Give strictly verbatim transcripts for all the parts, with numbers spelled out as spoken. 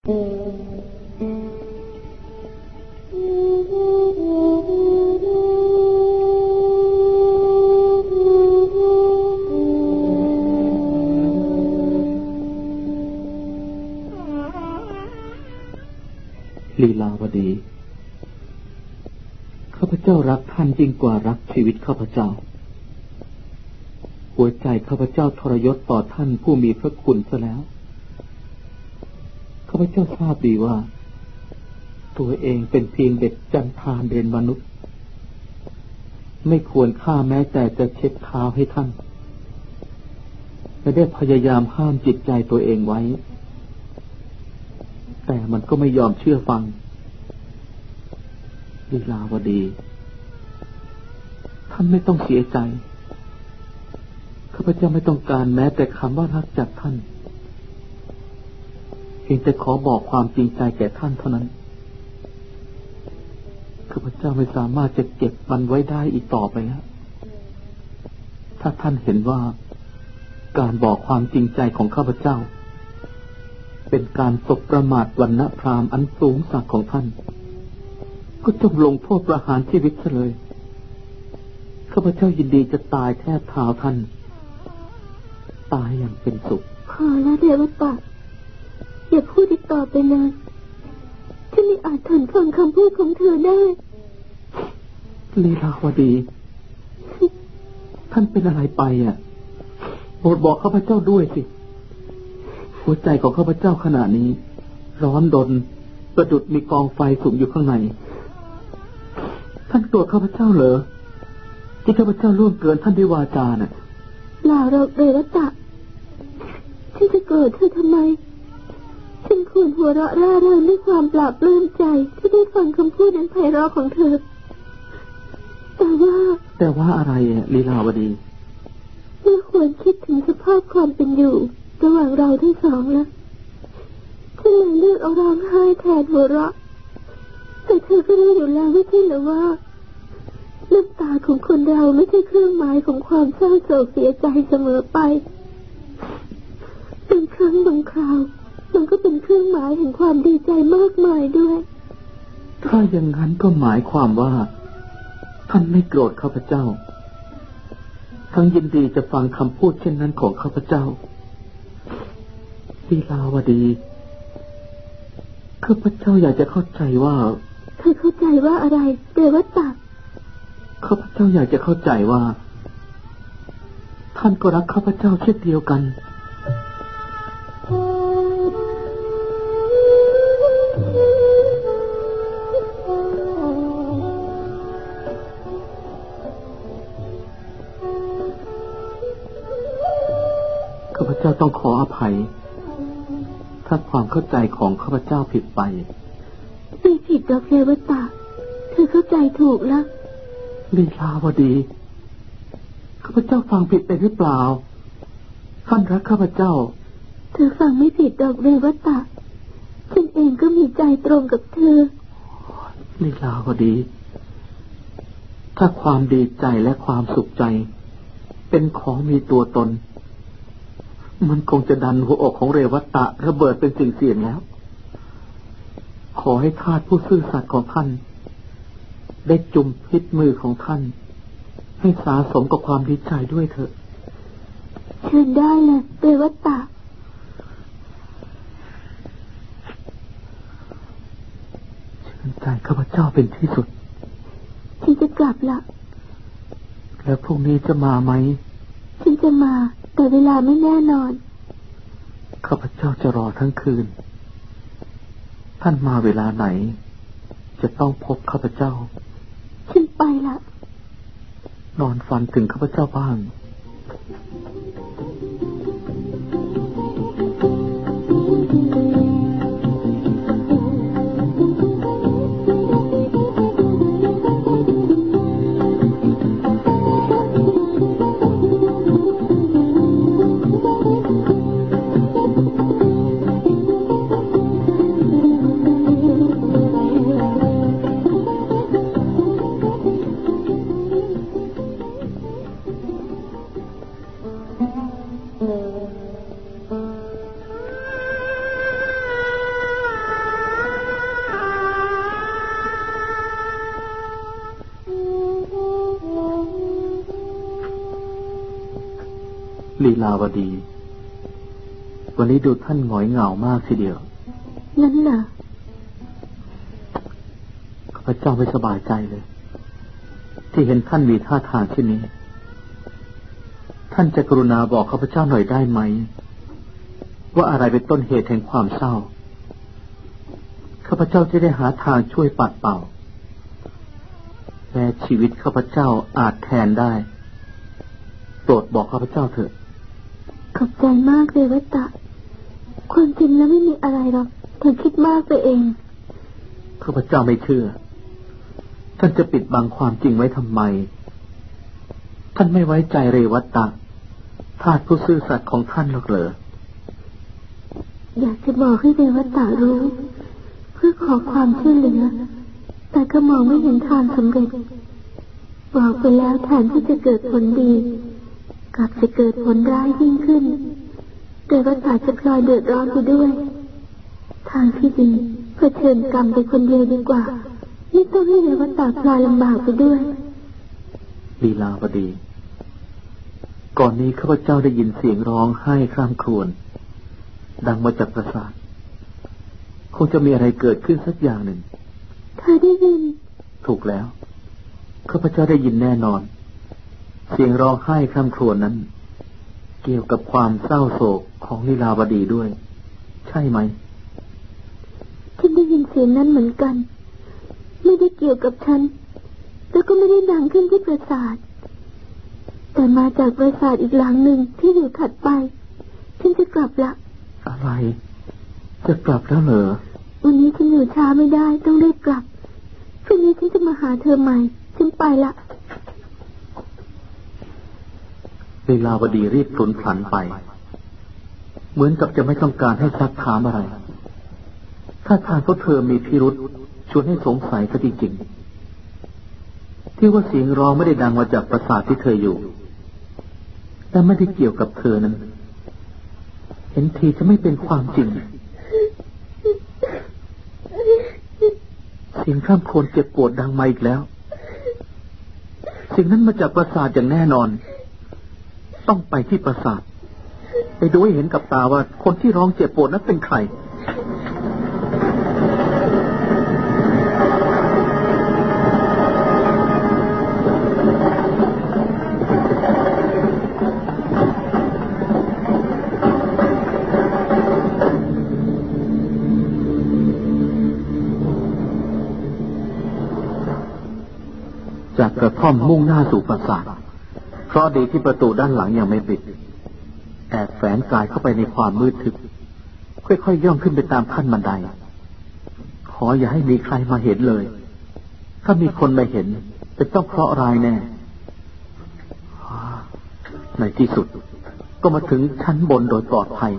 ลีลาวดีข้าพเจ้ารักท่านยิ่งกว่ารักชีวิตข้าพเจ้าหัวใจข้าพเจ้าทรยศต่อท่านผู้มีพระคุณซะแล้วข้าพเจ้าทราบดีว่าตัวเองเป็นเพียงเด็กจันทานเรียนมนุษย์ไม่ควรฆ่าแม้แต่จะเช็ดเท้าให้ท่านและได้พยายามห้ามจิตใจตัวเองไว้แต่มันก็ไม่ยอมเชื่อฟังลีลาวดีท่านไม่ต้องเสียใจข้าพเจ้าไม่ต้องการแม้แต่คำว่ารักจากท่านเพียงแต่ขอบอกความจริงใจแก่ท่านเท่านั้นข้าพเจ้าไม่สามารถจะเก็บมันไว้ได้อีกต่อไปแล้วถ้าท่านเห็นว่าการบอกความจริงใจของข้าพเจ้าเป็นการสบประมาทวรรณพราหมณ์อันสูงสักของท่านก็จงลงโทษประหารชีวิตซะเลยข้าพเจ้ายินดีจะตายแทบเท้าท่านตายอย่างเป็นสุขพอแล้วเดวตะอย่าพูดอีกต่อไปเลยฉันไม่อาจทนฟังคำพูดของเธอได้ลีลาวดีท่านเป็นอะไรไปอ่ะโปรดบอกข้าพเจ้าด้วยสิหัวใจของข้าพเจ้าขณะนี้ร้อนดนประดุจมีกองไฟสุมอยู่ข้างในท่านโกรธข้าพเจ้าเหรอที่ข้าพเจ้าล่วงเกินท่านด้วยวาจาน่ะเปล่าหรอกเดวตะฉันจะโกรธเธอทำไมฉันควรหัวเราะร่าเริงด้วยความปลาบปลื้มใจที่ได้ฟังคำพูดนั้นไพเราะของเธอแต่ว่าแต่ว่าอะไรอ่ะลีลาวดีเมื่อควรคิดถึงสภาพความเป็นอยู่ระหว่างเราทั้งสองแล้วฉันเลยเลือกเอาร้องไห้แทนหัวเราะแต่เธอก็รู้อยู่แล้วไม่ใช่หรือว่าน้ำตาของคนเราไม่ใช่เครื่องหมายของความเศร้าโศกเสียใจเสมอไปบางครั้งบางคราวมันก็เป็นเครื่องหมายแห่งความดีใจมากมายด้วยถ้าอย่างนั้นก็หมายความว่าท่านไม่โกรธข้าพเจ้าทั้งยินดีจะฟังคำพูดเช่นนั้นของข้าพเจ้าลีลาวดีข้าพเจ้าอยากจะเข้าใจว่าเธอเข้าใจว่าอะไรเดวตะข้าพเจ้าอยากจะเข้าใจว่าท่านก็รักข้าพเจ้าเช่นเดียวกันข้าพเจ้าต้องขออภัยถ้าความเข้าใจของข้าพเจ้าผิดไปไม่ผิดดอกเดวตะเธอเข้าใจถูกแล้วลีลาวดีข้าพเจ้าฟังผิดไปหรือเปล่าท่านรักข้าพเจ้าเธอฟังไม่ผิดดอกเดวตะฉันเองก็มีใจตรงกับเธอลีลาวดีถ้าความดีใจและความสุขใจเป็นของมีตัวตนมันคงจะดันหัวอกของเรวัตะระเบิดเป็นสิ่งเสียงแล้วขอให้ทาสผู้ซื่อสัตย์ของท่านได้จุ่มพิษมือของท่านให้สาสมกับความดีใจด้วยเถอะเชิญได้เลยเรวัตะเชิญใจข้าพเจ้าเป็นที่สุดฉันจะกลับละแล้วพรุ่งนี้จะมาไหมฉันจะมาแต่เวลาไม่แน่นอนข้าพเจ้าจะรอทั้งคืนท่านมาเวลาไหนจะต้องพบข้าพเจ้าฉันไปละนอนฝันถึงข้าพเจ้าบ้างเลีลาวดีวันนี้ดูท่านหงอยเหงามากทีเดียวนั่นเหรอข้าพเจ้าไม่สบายใจเลยที่เห็นท่านมีท่าทางเช่นนี้ท่านจะกรุณาบอกข้าพเจ้าหน่อยได้ไหมว่าอะไรเป็นต้นเหตุแห่งความเศร้าข้าพเจ้าจะได้หาทางช่วยปัดเป่าแม้ชีวิตข้าพเจ้าอาจแทนได้โปรดบอกข้าพเจ้าเถิดขอบใจมากเลยวัตตะความจริงแล้วไม่มีอะไรหรอกเธอคิดมากไปเองข้าพเจ้าไม่เชื่อท่านจะปิดบังความจริงไว้ทำไมท่านไม่ไว้ใจเรวัตตะทาสผู้ซื่อสัตย์ของท่านหรอกเหรออยากจะบอกให้เรวัตตะรู้เพื่อขอความช่วยเหลือแต่ก็มองไม่เห็นทางสำเร็จบอกไปแล้วแทนที่จะเกิดผลดีกลับจะเกิดผลร้ายยิ่งขึ้นเรวัตตะจะพลอยเดือดร้อนไปด้วยทางที่ดีเผชิญกรรมไปคนเดียวดีกว่าไม่ต้องให้เรวัตตะพลอยลำบากไปด้วยลีลาวดีก่อนนี้ข้าพเจ้าได้ยินเสียงร้องไห้คร่ำครวญดังมาจากปราสาทคงจะมีอะไรเกิดขึ้นสักอย่างหนึ่งเธอได้ยินถูกแล้วข้าพเจ้าได้ยินแน่นอนเสียงร้องไห้คร่ำครวญนั้นเกี่ยวกับความเศร้าโศกของลีลาวดีด้วยใช่ไหมฉันได้ยินเสียงนั้นเหมือนกันไม่ได้เกี่ยวกับฉันแล้วก็ไม่ได้ดังขึ้นที่ปราสาทแต่มาจากปราสาทอีกหลังหนึ่งที่อยู่ถัดไปฉันจะกลับละอะไรจะกลับแล้วเหรอวันนี้ฉันอยู่ช้าไม่ได้ต้องรีบกลับพรุ่งนี้ฉันจะมาหาเธอใหม่ฉันไปละลีลาวดีรีบพลุนพลันไปเหมือนกับจะไม่ต้องการให้ซักถามอะไรถ้าทางพวกเธอมีพิรุษชวนให้สงสัยซะจริงๆที่ว่าเสียงร้องไม่ได้ดังมาจากปราสาทที่เธออยู่แต่ไม่ได้เกี่ยวกับเธอนั้นเห็นทีจะไม่เป็นความจริงเสียงข้ามโคลนเจ็บปวดดังมาอีกแล้วสิ่งนั้นมาจากปราสาทอย่างแน่นอนต้องไปที่ปราสาทไปดูให้เห็นกับตาว่าคนที่ร้องเจ็บปวดนั้นเป็นใครจากกระท่อมมุ่งหน้าสู่ปราสาทเพราะดีที่ประตูด้านหลังยังไม่ปิดแอบแฝงกายเข้าไปในความมืดทึบค่อยๆย่องขึ้นไปตามขั้นบันไดขออย่าให้มีใครมาเห็นเลยถ้ามีคนมาเห็นจะต้องเคราะห์ร้ายแน่ในที่สุดก็มาถึงชั้นบนโดยปลอดภัย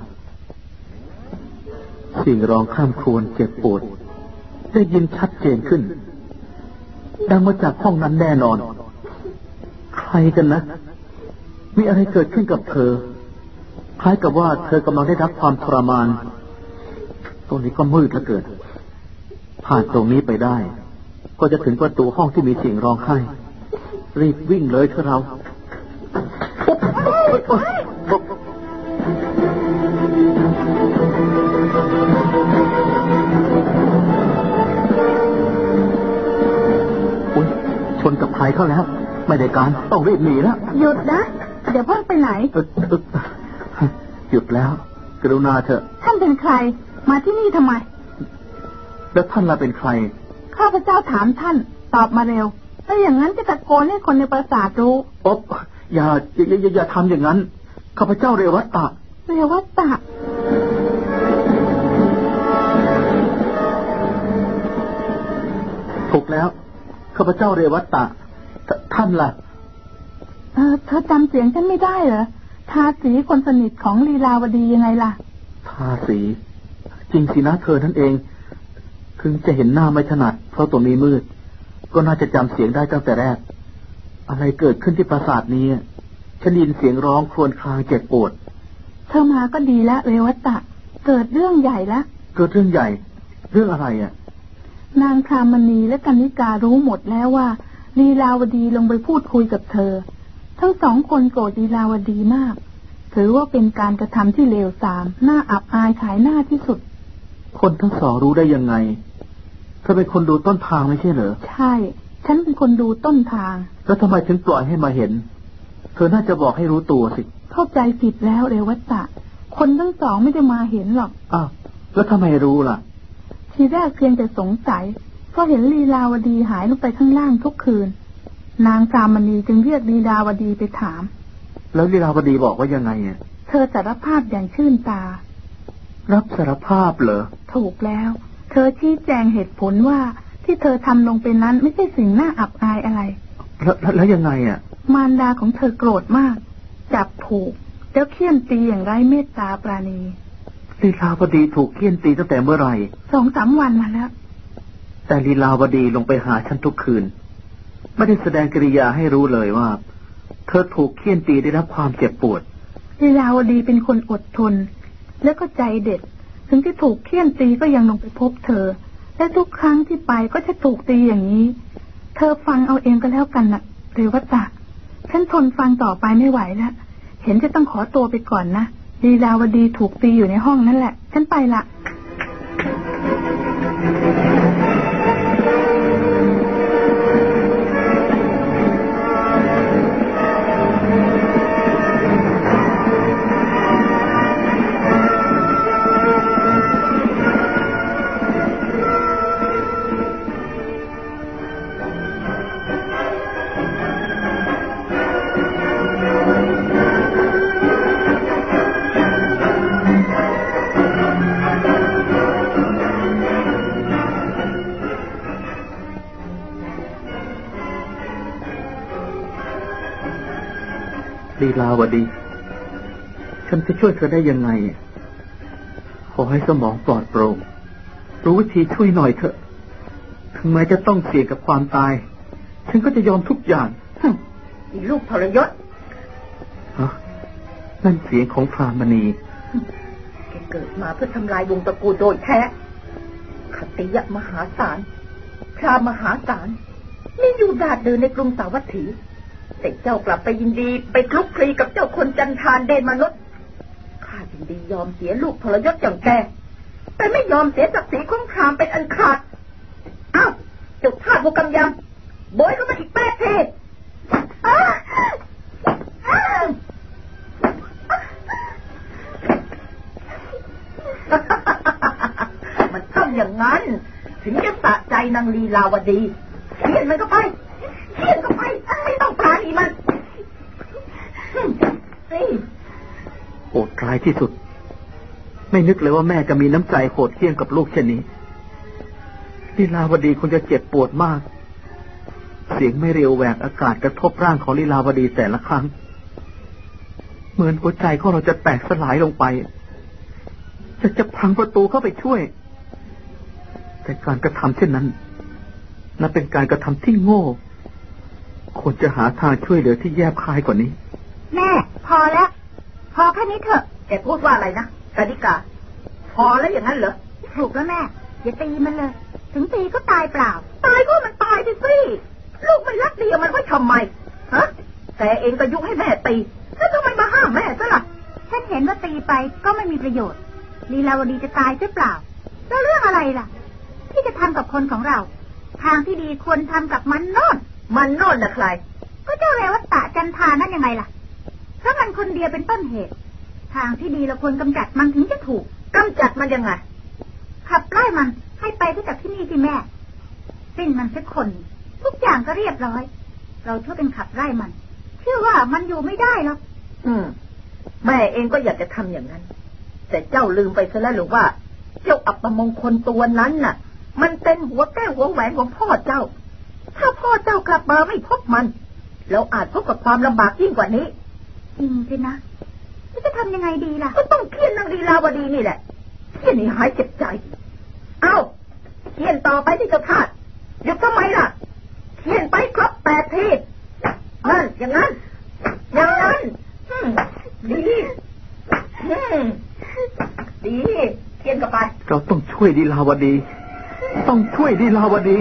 เสียงร้องข้ามครวญเจ็บปวดได้ยินชัดเจนขึ้นดังมาจากห้องนั้นแน่นอนใครกันนะมีอะไรเกิดขึ้นกับเธอคล้ายกับว่าเธอกำลังได้รับความทรมานตรงนี้ก็มืดเหลือเกินผ่านตรงนี้ไปได้ก็จะถึงประตูห้องที่มีเสียงร้องไห้รีบวิ่งเลยเถอะเราชนกับใครเข้าแล้วไม่ได้การต้องรีบหนีแล้วหยุดนะเดี๋ยวเพิ่งไปไหนหยุดแล้วกรุณาเถอะท่านเป็นใครมาที่นี่ทำไมแล้วท่านล่ะเป็นใครข้าพเจ้าถามท่านตอบมาเร็วถ้าอย่างนั้นจะตะโกนให้คนในปราสาทรู้อ๊บอย่าอย่าอย่าอย่าทำอย่างนั้นข้าพเจ้าเรวัตตะเรวัตตะถูกแล้วข้าพเจ้าเรวัตตะท่านล่ะเออเธอจำเสียงฉันไม่ได้เหรอทาสีคนสนิทของลีลาวดียังไงล่ะทาสีจริงสินะเธอนั่นเองถึงจะเห็นหน้าไม่ถนัดเพราะตรงนี้มืดก็น่าจะจำเสียงได้ตั้งแต่แรกอะไรเกิดขึ้นที่ปราสาทนี้ฉันได้ยินเสียงร้องครวญครางเจ็บปวดเธอมาก็ดีแล้วเรวัตตะเกิดเรื่องใหญ่แล้วเกิดเรื่องใหญ่เรื่องอะไรอ่ะนางคามณีและกนิการู้หมดแล้วว่าลีลาวดีลงไปพูดคุยกับเธอทั้งสองคนโกรธลีลาวดีมากเธถือว่าเป็นการกระทำที่เลวทรามน่าอับอายขายหน้าที่สุดคนทั้งสองรู้ได้ยังไงเธอเป็นคนดูต้นทางไม่ใช่เหรอใช่ฉันเป็นคนดูต้นทางแล้วทำไมถึงปล่อยให้มาเห็นเธอน่าจะบอกให้รู้ตัวสิเข้าใจผิดแล้วเรวัตะคนทั้งสองไม่ได้มาเห็นหรอกอ้าวแล้วทำไมรู้ล่ะทีแรกเพียงแต่สงสัยเพราะเห็นลีลาวดีหายลงไปข้างล่างทุกคืนนางกามณีจึงเรียกลีลาวดีไปถามแล้วลีลาวดีบอกว่ายังไงอ่ะเธอสารภาพอย่างชื่นตารับสารภาพเหรอถูกแล้วเธอชี้แจงเหตุผลว่าที่เธอทำลงไปนั้นไม่ใช่สิ่งน่าอับอายอะไรแล้วแล้วยังไงอ่ะมารดาของเธอโกรธมากจับผูกแล้วเฆี่ยนตีอย่างไร้เมตตาปราณีลีลาวดีถูกเฆี่ยนตีตั้งแต่เมื่อไหร่สองสามวันมาแล้วแต่ลีลาวดีลงไปหาฉันทุกคืนไม่ได้แสดงกิริยาให้รู้เลยว่าเธอถูกเฆี่ยนตีได้รับความเจ็บปวดลีลาวดีเป็นคนอดทนและก็ใจเด็ดถึงที่ถูกเฆี่ยนตีก็ยังลงไปพบเธอและทุกครั้งที่ไปก็จะถูกตีอย่างนี้เธอฟังเอาเองก็แล้วกันนะเรวัตะฉันทนฟังต่อไปไม่ไหวแล้วเห็นจะต้องขอตัวไปก่อนนะลีลาวดีถูกตีอยู่ในห้องนั่นแหละฉันไปละลีลาวดีฉันจะช่วยเธอได้ยังไงขอให้สมองปลอดโปร่งรู้วิธีช่วยหน่อยเถอะถึงแม้จะต้องเสี่ยงกับความตายฉันก็จะยอมทุกอย่างอีลูกทรยศฮะนั่นเสียงของพรามณีแกเกิดมาเพื่อทำลายวงตระกูลโดยแท้ขติยะมหาศาลพรามมหาศาลมีอยู่ดาดเดินในกรุงสาวัตถีแต่เจ้ากลับไปยินดีไปคลุกคลีกับเจ้าคนจันทานเดนมนุษย์ข้ายินดียอมเสียลูกทรยศอย่างแกแต่ไม่ยอมเสียศักดิ์ศรีของพรามเป็นอันขาดอ้าวจุดธาตุบุกำยำโบยก็มาอีกแปดเทมันต้องอย่างนั้นถึงจะสะใจนางลีลาวดีเขียนมันก็ไปเขียนก็ไปไม่ต้องปราณีมันโหดร้ายที่สุดไม่นึกเลยว่าแม่จะมีน้ำใจโหดเหี้ยมกับลูกเช่นนี้ลีลาวดีคงจะเจ็บปวดมากเสียงไม่เร็วแหวกอากาศกระทบร่างของลีลาวดีแต่ละครั้งเหมือนหัวใจของเราจะแตกสลายลงไปจะจะพังประตูเข้าไปช่วยแต่การกระทำเช่นนั้นนับเป็นการกระทำที่โง่ควรจะหาทางช่วยเหลือที่แยบคายกว่านี้แม่พอแล้วพอแค่นี้เถอะแกพูดว่าอะไรนะกนิกาพอแล้วอย่างนั้นเหรอถูกแล้วแม่อย่าตีมันเลยถึงตีก็ตายเปล่าตายก็มันตายไปสิลูกไม่รักดีมันไว้ทำไมฮะแต่เองก็ยุให้แม่ตีแล้วทำไมมาห้ามแม่ซะล่ะฉันเห็นว่าตีไปก็ไม่มีประโยชน์ลีลาวดีจะตายใช่เปล่าแล้วเรื่องอะไรล่ะที่จะทำกับคนของเราทางที่ดีควรทำกับมันโน่นมันโน่นนะใครก็เจ้าเรวัตตะจันทานั่นยังไงล่ะเพราะมันคนเดียวเป็นต้นเหตุทางที่ดีเราควรกำจัดมันถึงจะถูกกำจัดมันยังไงขับไล่มันให้ไปที่จากที่นี่สิแม่สิ้นมันสักคนทุกอย่างก็เรียบร้อยเราช่วยเป็นขับไล่มันเชื่อว่ามันอยู่ไม่ได้หรอกอืมแม่เองก็อยากจะทำอย่างนั้นแต่เจ้าลืมไปซะแล้วหรือว่าเจ้าอัปมงคลตัวนั้นน่ะมันเป็นหัวแก้วหัวแหวนของพ่อเจ้าถ้าพ่อเจ้ากลับมาไม่พบมันเราอาจพบกับความลำบากยิ่งกว่านี้จริงสินะจะทำยังไงดีล่ะก็ต้องเคี่ยนนางลีลาวดีนี่แหละเคี่ยนให้หายเจ็บใจเอ้าเคี่ยนต่อไปที่เจ้าทาสหยุดทำไมล่ะเคี่ยนไปครบแปดทีนั่นอย่างนั้นอย่างนั้นดีดีเคี่ยนกันไปเราต้องช่วยลีลาวดีต้องช่วยลีลาวดี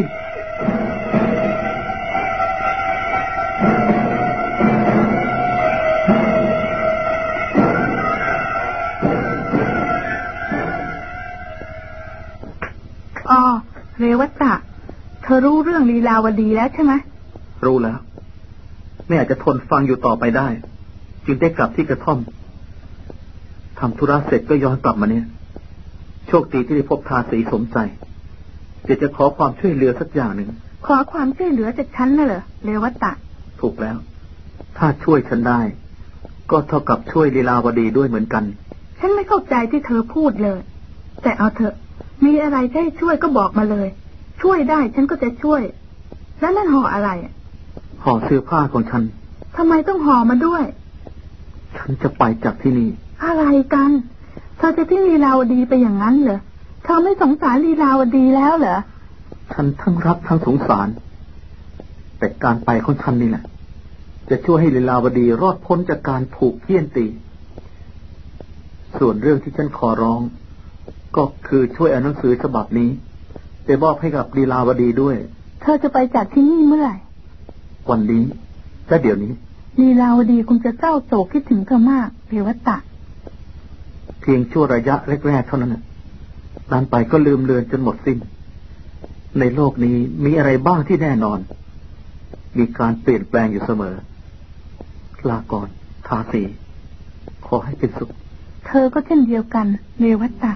อ๋อเรวัตะเธอรู้เรื่องลีลาวดีแล้วใช่ไหมรู้แล้วไม่อาจจะทนฟังอยู่ต่อไปได้จึงได้กลับที่กระท่อมทำธุระเสร็จก็ย้อนกลับมาเนี่ยโชคดีที่ได้พบทาสีสมใจเดี๋ยวจะขอความช่วยเหลือสักอย่างหนึ่งขอความช่วยเหลือจากฉันน่ะเหรอเรวัตะถูกแล้วถ้าช่วยฉันได้ก็เท่ากับช่วยลีลาวดีด้วยเหมือนกันฉันไม่เข้าใจที่เธอพูดเลยแต่เอาเถอะมีอะไรให้ช่วยก็บอกมาเลยช่วยได้ฉันก็จะช่วยแล้วนั่นห่ออะไรห่อเสื้อผ้าของฉันทำไมต้องห่อมาด้วยฉันจะไปจากที่นี่อะไรกันเธอจะทิ้งลีลาวดีไปอย่างนั้นเหรอเธอไม่สงสารลีลาวดีแล้วเหรอฉันทั้งรักทั้งสงสารแต่การไปของฉันนี่แหละจะช่วยให้ลีลาวดีรอดพ้นจากการถูกเฆี่ยนตีส่วนเรื่องที่ฉันขอร้องก็คือช่วยเอาหนังสือฉบับนี้ไปมอบให้กับลีลาวดีด้วยเธอจะไปจากที่นี่เมื่อไหร่วันนี้และเดี๋ยวนี้ลีลาวดีคงจะเศร้าโศกคิดถึงเธอมากเรวัตะเพียงชั่วระยะแรกๆเท่านั้นนานไปก็ลืมเลือนจนหมดสิ้นในโลกนี้มีอะไรบ้างที่แน่นอนมีการเปลี่ยนแปลงอยู่เสมอลาก่อนทาสีขอให้เป็นสุขเธอก็เช่นเดียวกันเรวัตะ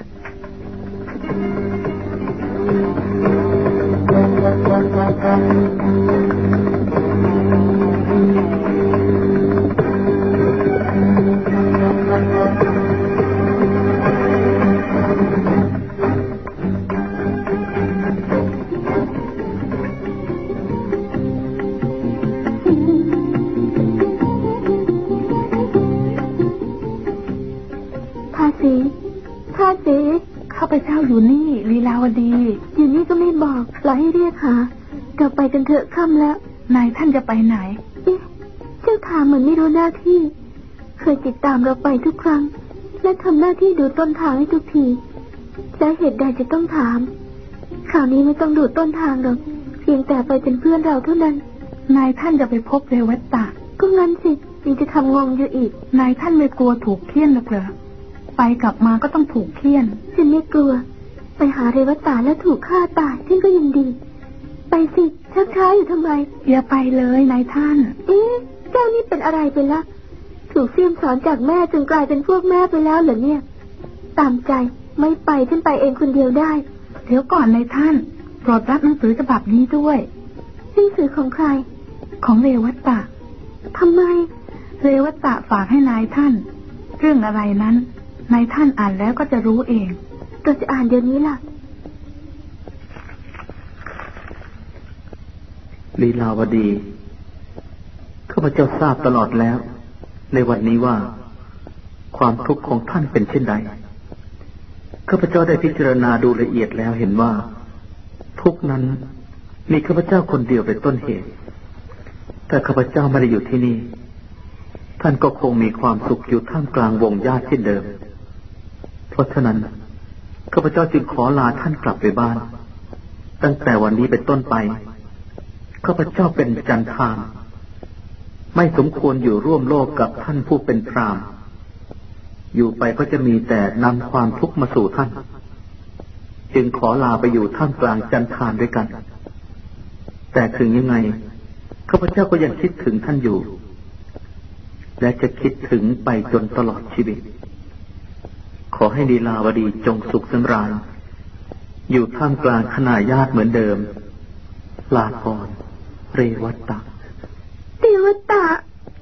ข้าพเจ้าอยู่นี่ลีลาวดีอยู่นี่ก็ไม่บอกเราให้เรียกหากลับไปกันเถอะค่ำแล้วนายท่านจะไปไหนเอ๊ะเจ้าถามเหมือนไม่รู้หน้าที่เคยติดตามเราไปทุกครั้งและทำหน้าที่ดูต้นทางให้ทุกทีและเหตุใดจะต้องถามคราวนี้ไม่ต้องดูต้นทางหรอกเพียงแต่ไปเป็นเพื่อนเราเท่านั้นนายท่านจะไปพบเรวัตตะก็งั้นสิยังจะทำงงอยู่อีกนายท่านไม่กลัวถูกเฆี่ยนหรอกเหรอไปกลับมาก็ต้องถูกเฆี่ยนฉันไม่กลัวไปหาเรวัตตาแล้วถูกฆ่าตายฉันก็ยังดีไปสิชักช้าอยู่ทำไมอย่าไปเลยนายท่านเอ๊ะเจ้านี่เป็นอะไรไปละถูกเสี่ยมสอนจากแม่จนกลายเป็นพวกแม่ไปแล้วเหรอเนี่ยตามใจไม่ไปฉันไปเองคนเดียวได้เดี๋ยวก่อนนายท่านโปรดรับหนังสือฉบับนี้ด้วยหนังสือของใครของเรวัตตะทำไมเรวัตตะฝากให้นายท่านเรื่องอะไรนั้นนายท่านอ่านแล้วก็จะรู้เองก็จะอ่านเดี๋ยวนี้ล่ะลีลาวดีข้าพเจ้าทราบตลอดแล้วในวันนี้ว่าความทุกข์ของท่านเป็นเช่นใดข้าพเจ้าได้พิจารณาดูละเอียดแล้วเห็นว่าทุกข์นั้นมีข้าพเจ้าคนเดียวเป็นต้นเหตุแต่ข้าพเจ้าไม่ได้อยู่ที่นี่ท่านก็คงมีความสุขอยู่ท่ามกลางวงญาติเช่นเดิมเพราะฉะนั้นข้าพเจ้าจึงขอลาท่านกลับไปบ้านตั้งแต่วันนี้เป็นต้นไปข้าพเจ้าเป็นจันทานไม่สมควรอยู่ร่วมโลกกับท่านผู้เป็นพราหมณ์อยู่ไปก็จะมีแต่นำความทุกข์มาสู่ท่านจึงขอลาไปอยู่ท่ามกลางจันทานด้วยกันแต่ถึงยังไงข้าพเจ้าก็ยังคิดถึงท่านอยู่และจะคิดถึงไปจนตลอดชีวิตขอให้ลีลาวดีจงสุขสำราญอยู่ท่ามกลางคณาญาติเหมือนเดิมลาก่อนเรวัตตะเรวัตตะ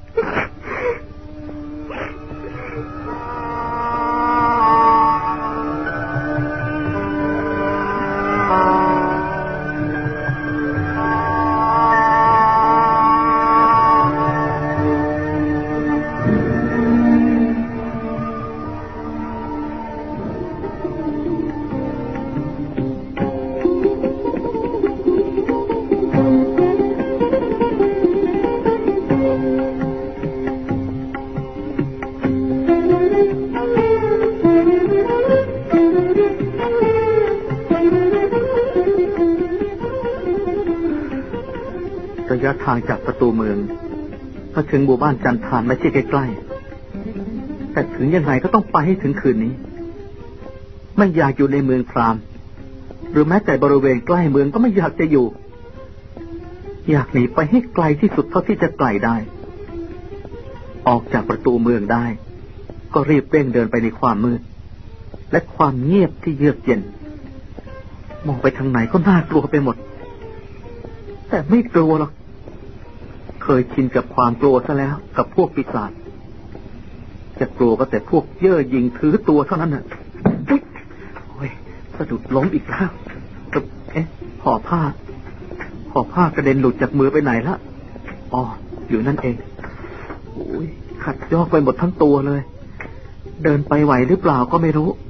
ระยะทางจากประตูเมืองมาถึงหมู่บ้านจันทานไม่ใช่ใกล้ๆแต่ถึงยังไงก็ต้องไปให้ถึงคืนนี้ไม่อยากอยู่ในเมืองพราหมณ์หรือแม้แต่บริเวณใกล้เมืองก็ไม่อยากจะอยู่อยากหนีไปให้ไกลที่สุดเท่าที่จะไกลได้ออกจากประตูเมืองได้ก็รีบเร่งเดินไปในความมืดและความเงียบที่เยือกเย็นมองไปทางไหนก็น่ากลัวไปหมดแต่ไม่กลัวหรอกเคยชินกับความกลัวซะแล้วกับพวกปีศาจจะกลัวก็แต่พวกเย่อหยิ่งถือตัวเท่านั้นน่ะโอ้ยสะดุดล้มอีกแล้วเอ๊ะห่อผ้าห่อผ้ากระเด็นหลุดจากมือไปไหนละอ๋ออยู่นั่นเองโอ้ยขัดยอกไปหมดทั้งตัวเลยเดินไปไหวหรือเปล่าก็ไม่รู้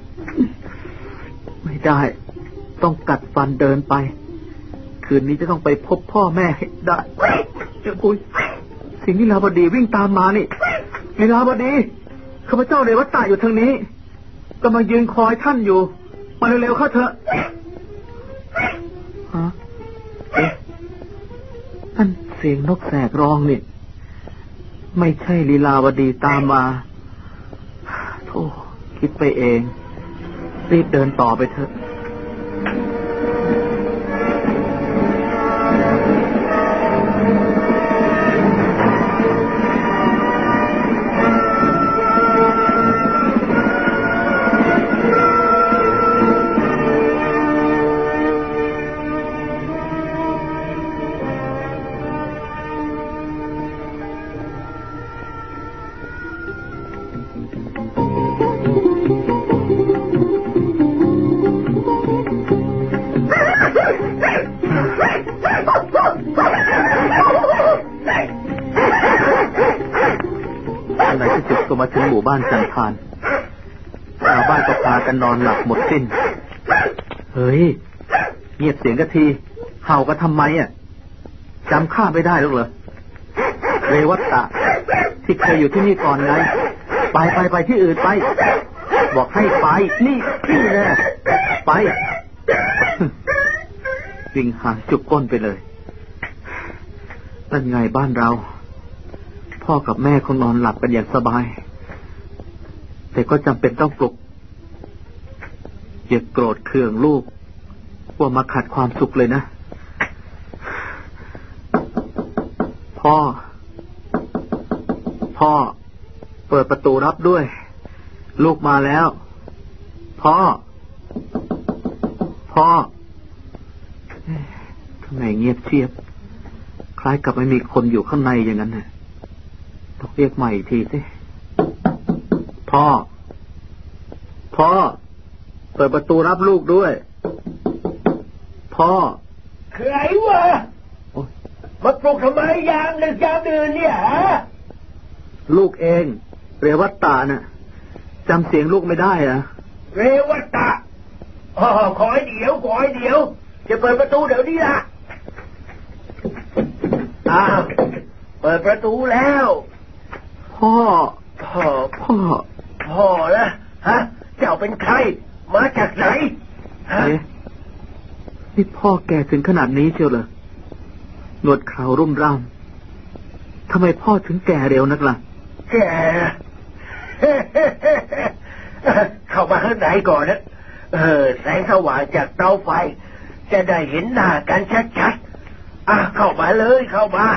ไม่ได้ต้องกัดฟันเดินไปคืนนี้จะต้องไปพบพ่อแม่ให้ได้เจ้าปุ้ยสิ่งที่ลาบดีวิ่งตามมานี่ไอ้ลาบดีข้าพเจ้าเรวัตตาอยู่ทางนี้กำลังยืนคอยท่านอยู่มาเร็วๆเข้าเถอะฮะเอ๊ะนั่นเสียงนกแสกร้องนี่ไม่ใช่ลีลาวดีตามมาโธ่คิดไปเองรีบเดินต่อไปเถอะมาถึงหมู่บ้านจันทานชาวบ้านก็พากันนอนหลับหมดสิ้นเฮ้ยเงียบเสียงกันทีเห่ากันทำไมอ่ะจำข้าไม่ได้หรอกเหรอเรวัตตะที่เคยอยู่ที่นี่ก่อนไงไปไปไปที่อื่นไปบอกให้ไปนี่นี่แน่ไปวิ่งหางจุกก้นไปเลยนั่นไงบ้านเราพ่อกับแม่คงนอนหลับกันอย่างสบายแต่ก็จำเป็นต้องปลุกอย่าโกรธเคืองลูกว่ามาขัดความสุขเลยนะพ่อพ่อเปิดประตูรับด้วยลูกมาแล้วพ่อพ่อทำไมเงียบเชียบคล้ายกับไม่มีคนอยู่ข้างในอย่างนั้นน่ะต้องเรียกใหม่อีกทีสิพ่อพ่อเปิดประตูรับลูกด้วยพ่อใครวะมาปลุกทำไมยามดึกยามดื่นเนี่ยฮะลูกเองเรวัตตาน่ะจำเสียงลูกไม่ได้อะเรวัตตาอ๋อขอให้เดี๋ยวขอให้เดี๋ยวจะเปิดประตูเดี๋ยวนี้ละอ้าวเปิดประตูแล้วพ่อพ่อพ่อพ่อละฮะเจ้าเป็นใครมาจากไหนฮะนี่พ่อแก่ถึงขนาดนี้เชียวเหรอหนวดเขารุ่มร่ามทำไมพ่อถึงแก่เร็วนักล่ะแก่เข้ามาข้างในก่อนนะเออแสงสว่างจากเตาไฟจะได้เห็นหน้ากันชัดๆอ่ะเข้ามาเลยเข้ามา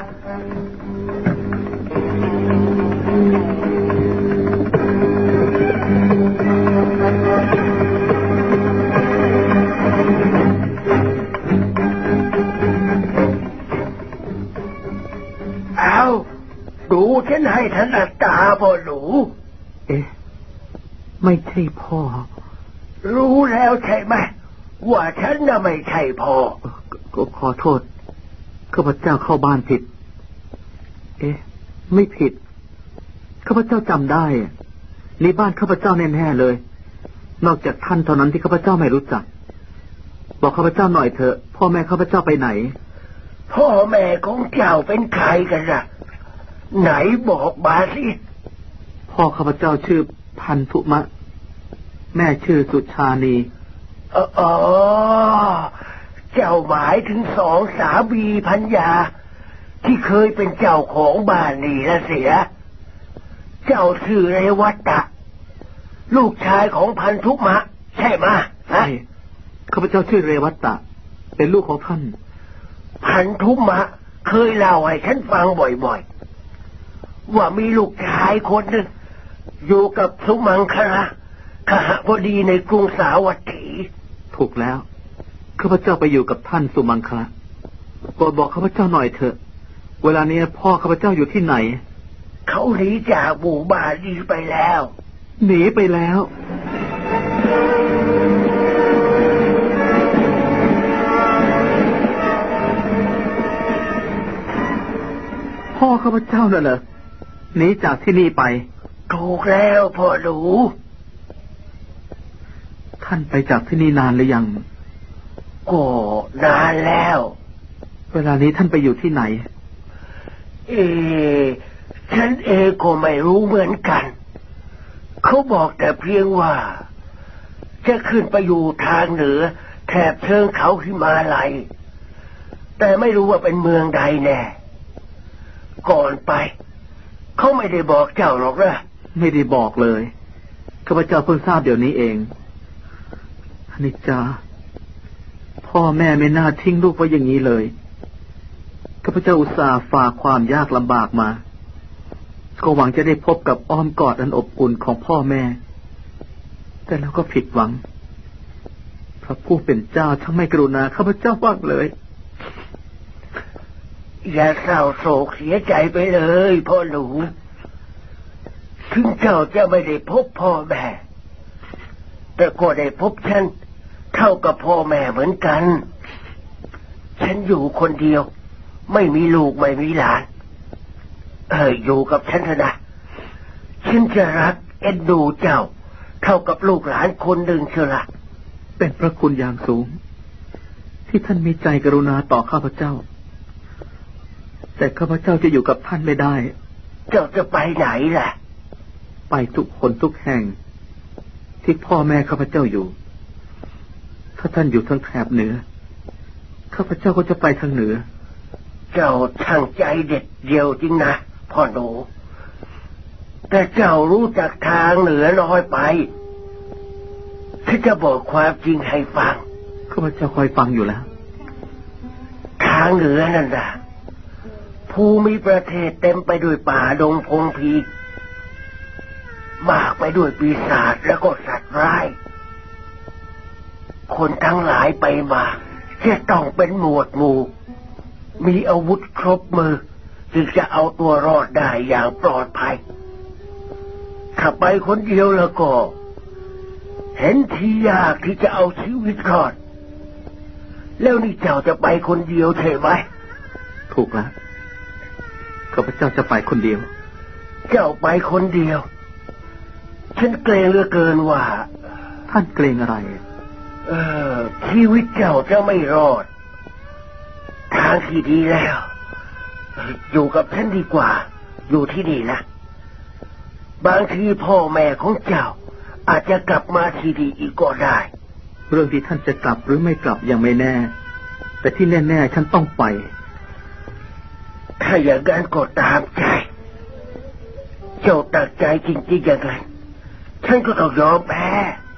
เอาดูฉันให้ถนัดตาพ่อหนูเอ๊ะไม่ใช่พ่อรู้แล้วใช่ไหมว่าฉันน่ะไม่ใช่พ่อก็ขอโทษข้าพเจ้าเข้าบ้านผิดเอ๊ะไม่ผิดข้าพเจ้าจำได้นี่บ้านข้าพเจ้าแน่ๆเลยนอกจากท่านเท่านั้นที่ข้าพเจ้าไม่รู้จักบอกข้าพเจ้าหน่อยเถอะพ่อแม่ข้าพเจ้าไปไหนพ่อแม่ของเจ้าเป็นใครกันล่ะไหนบอกมาสิพ่อข้าพเจ้าชื่อพันธุมะแม่ชื่อสุชานีอ๋อเจ้าหมายถึงสองสามีภรรยาที่เคยเป็นเจ้าของบ้านนี่ละเสียเจ้าชื่อเรวัตตะลูกชายของพันธุมะใช่ไหมใช่ข้าพเจ้าชื่อเรวัตตะเป็นลูกของท่านพันธุมะเคยเล่าให้ฉันฟังบ่อยๆว่ามีลูกชายคนหนึ่งอยู่กับสุมังคละขหบดีในกรุงสาวัตถีถูกแล้วข้าพเจ้าไปอยู่กับท่านสุมังคละโปรดบอกข้าพเจ้าหน่อยเถอะเวลานี้พ่อข้าพเจ้าอยู่ที่ไหนเขาหนีจากหมู่บ้านนี้ไปแล้วหนีไปแล้วพ่อข้าพเจ้าน่ะเหรอหนีจากที่นี่ไปถูกแล้วพ่อหนูท่านไปจากที่นี่นานหรือยังก็นานแล้วเวลานี้ท่านไปอยู่ที่ไหนเอฉันเองก็ไม่รู้เหมือนกันเขาบอกแต่เพียงว่าจะขึ้นไปอยู่ทางเหนือแถบเชิงเขาหิมาลัยแต่ไม่รู้ว่าเป็นเมืองใดแน่ก่อนไปเขาไม่ได้บอกเจ้าหรอกนะไม่ได้บอกเลยข้าพเจ้าเพิ่งทราบเดี๋ยวนี้เองอนิจจาพ่อแม่ไม่น่าทิ้งลูกไว้อย่างนี้เลยข้าพเจ้าอุตส่าห์ฝ่าความยากลำบากมาก็หวังจะได้พบกับอ้อมกอดอันอบอุ่นของพ่อแม่แต่แล้วก็ผิดหวังพระผู้เป็นเจ้าทั้งไม่กรุณาข้าพเจ้าบ้างเลยอย่าเศร้าโศกเสียใจไปเลยพ่อหนูถึงเจ้าจะไม่ได้พบพ่อแม่แต่ก็ได้พบฉันเท่ากับพ่อแม่เหมือนกันฉันอยู่คนเดียวไม่มีลูกไม่มีหลานเอออยู่กับฉันเถอะนะฉันจะรักเอ็นดูเจ้าเท่ากับลูกหลานคนหนึ่งเชียวละเป็นพระคุณอย่างสูงที่ท่านมีใจกรุณาต่อข้าพเจ้าแต่ข้าพเจ้าจะอยู่กับท่านไม่ได้เจ้าจะไปไหนล่ะไปทุกคนทุกแห่งที่พ่อแม่ข้าพเจ้าอยู่ถ้าท่านอยู่ทางแถบเหนือข้าพเจ้าก็จะไปทางเหนือเจ้าช่างใจเด็ดเดียวจริงนะพ่อหนูแต่เจ้ารู้จักทางเหนือน้อยไปฉันจะบอกความจริงให้ฟังข้าพเจ้าคอยฟังอยู่แล้วทางเหนือนั่นน่ะภูมิประเทศเต็มไปด้วยป่าดงพงพีมากไปด้วยปีศาจแล้วก็สัตว์ร้ายคนทั้งหลายไปมาจะต้องเป็นหมวดหมู่มีอาวุธครบมือจึงจะเอาตัวรอดได้อย่างปลอดภัยถ้าไปคนเดียวแล้วก็เห็นทียากที่จะเอาชีวิตรอดแล้วนี่เจ้าจะไปคนเดียวใช่ไหมถูกแล้วข้าพเจ้าจะไปคนเดียวเจ้าไปคนเดียวฉันเกรงเหลือเกินว่าท่านเกรงอะไรเออชีวิตเจ้าจะไม่รอดทางที่ดีแล้วอยู่กับฉันดีกว่าอยู่ที่นี่นะบางทีพ่อแม่ของเจ้าอาจจะกลับมาที่ดีอีกก็ได้เรื่องที่ท่านจะกลับหรือไม่กลับยังไม่แน่แต่ที่แน่ๆฉันต้องไปถ้าอย่างนั้นก็ตามใจเจ้าตัดใจจริงๆอย่างนั้นฉันก็ต้องยอมแพ้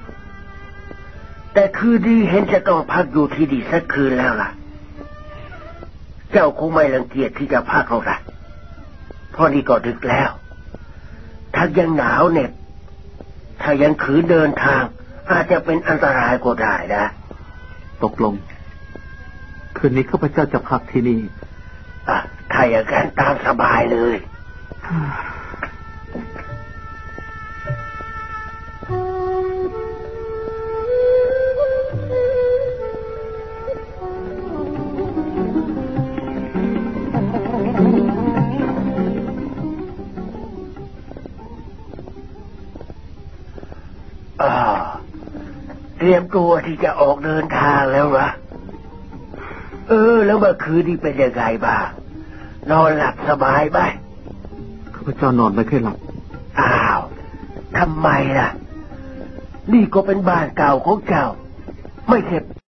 แต่คืนนี้เห็นจะต้องพักอยู่ที่ดีสักคืนแล้วล่ะเจ้าคงไม่รังเกียจที่จะพักหรอกนะเพราะนี่ก็ดึกแล้วถ้ายังหนาวเหน็บถ้ายังขืนเดินทางอาจจะเป็นอันตรายก็ได้นะตกลงคืนนี้ข้าพเจ้าจะพักที่นี่อ่ะถ้าอย่างนั้นตามสบายเลยเตรียมตัวที่จะออกเดินทางแล้ววะเออแล้วเมื่อคืนนี้เป็นยังไงบ้างนอนหลับสบายไหมข้าพเจ้านอนไม่ค่อยหลับอ้าวทำไมล่ะนี่ก็เป็นบ้านเก่าของเจ้าไม่ใช่